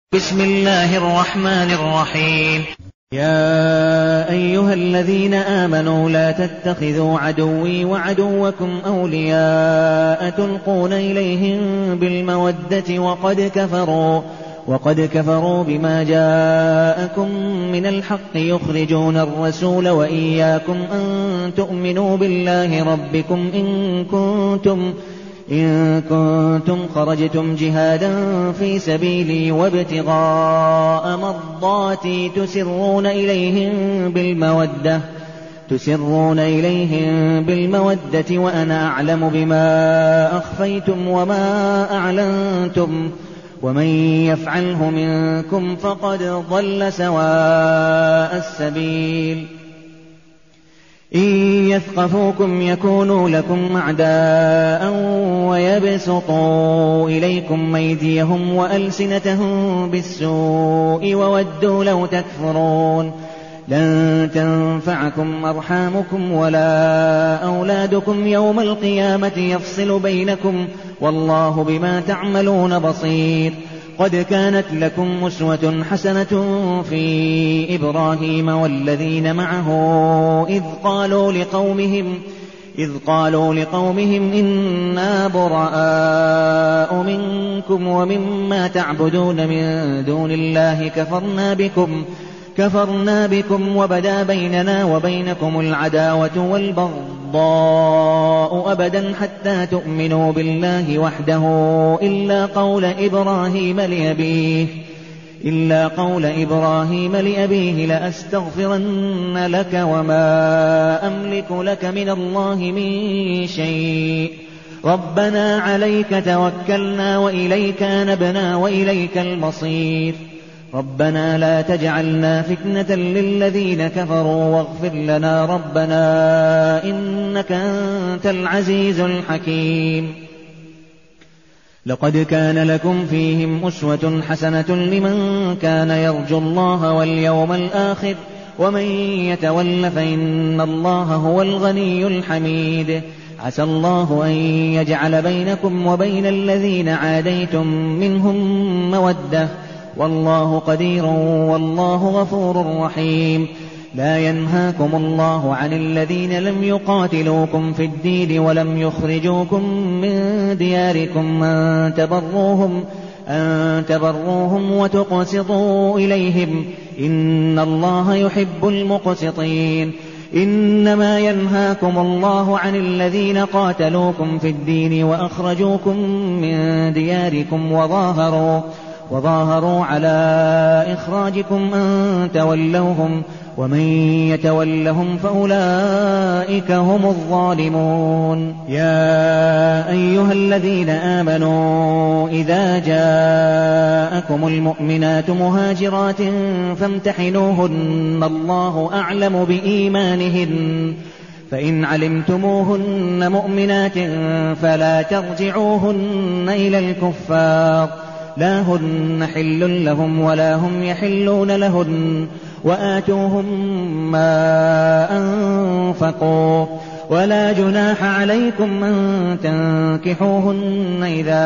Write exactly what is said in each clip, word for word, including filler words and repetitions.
بسم الله الرحمن الرحيم. يا أيها الذين آمنوا لا تتخذوا عدوي وعدوكم أولياء تلقون إليهم بالمودة وقد كفروا وقد كفروا بما جاءكم من الحق يخرجون الرسول وإياكم أن تؤمنوا بالله ربكم إن كنتم إن كنتم خرجتم جهادا في سبيلي وابتغاء مرضاتي تسرون إليهم بالمودة تسرون إليهم بالمودة وأنا أعلم بما أخفيتم وما أعلنتم ومن يفعله منكم فقد ضل سواء السبيل. إن يثقفوكم يكونوا لكم أعداء ويبسطوا إليكم أيديهم وألسنتهم بالسوء وودوا لو تكفرون. لن تنفعكم أرحامكم ولا أولادكم يوم القيامة يفصل بينكم والله بما تعملون بصير. قد كانت لكم أسوة حسنة في إبراهيم والذين معه إذ قالوا لقومهم إذ قالوا لقومهم إنا براء منكم ومما تعبدون من دون الله كفرنا بكم كفرنا بكم وبدا بيننا وبينكم العداوة والبغضاء أبدا حتى تؤمنوا بالله وحده إلا قول إبراهيم لأبيه إلا قول إبراهيم لأبيه لأستغفرن لك وما أملك لك من الله من شيء ربنا عليك توكلنا وإليك أنبنا وإليك المصير. ربنا لا تجعلنا فتنة للذين كفروا واغفر لنا ربنا إنك أنت العزيز الحكيم. لقد كان لكم فيهم أسوة حسنة لمن كان يرجو الله واليوم الآخر ومن يتول فإن الله هو الغني الحميد. عسى الله أن يجعل بينكم وبين الذين عاديتم منهم مودة والله قدير والله غفور رحيم. لا ينهاكم الله عن الذين لم يقاتلوكم في الدين ولم يخرجوكم من دياركم أن تبروهم, أن تبروهم وتقسطوا إليهم إن الله يحب المقسطين. إنما ينهاكم الله عن الذين قاتلوكم في الدين وأخرجوكم من دياركم وظاهروا وظاهروا على إخراجكم أن تولوهم ومن يتولهم فأولئك هم الظالمون. يا أيها الذين آمنوا إذا جاءكم المؤمنات مهاجرات فامتحنوهن الله أعلم بإيمانهن فإن علمتموهن مؤمنات فلا ترجعوهن إلى الكفار لا هن حل لهم ولا هم يحلون لهن وآتوهم ما أنفقوا ولا جناح عليكم أن تنكحوهن إذا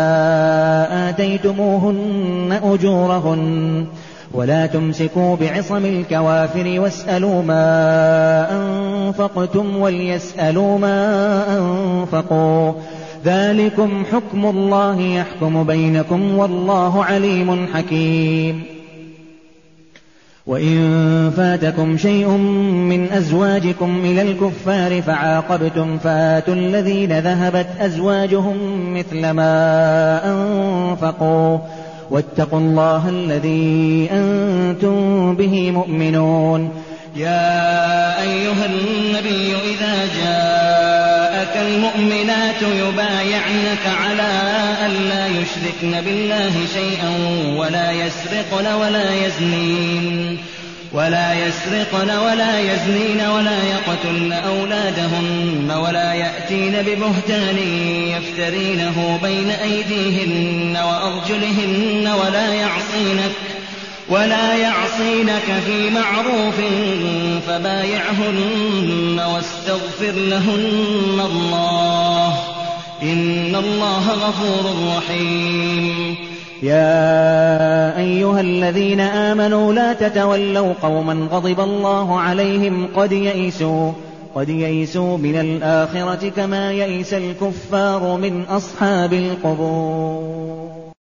آتيتموهن أجورهن ولا تمسكوا بعصم الكوافر واسألوا ما أنفقتم وليسألوا ما أنفقوا ذلكم حكم الله يحكم بينكم والله عليم حكيم. وإن فاتكم شيء من أزواجكم إلى الكفار فعاقبتم فآتوا الذين ذهبت أزواجهم مثل ما أنفقوا واتقوا الله الذي أنتم به مؤمنون. يا أيها النبي إذا جاءك المؤمنات يبايعنك على أن لا يشركن بالله شيئا ولا يسرقن ولا يزنين ولا يسرقن ولا يزنين ولا يقتلن أولادهن ولا يأتين ببهتان يفترينه بين أيديهن وأرجلهن ولا يعصينك ولا يعصينك في معروف فبايعهن واستغفر لهن الله إن الله غفور رحيم. يا أيها الذين آمنوا لا تتولوا قوما غضب الله عليهم قد يئسوا قد يئسوا من الآخرة كما يئس الكفار من أصحاب القبور.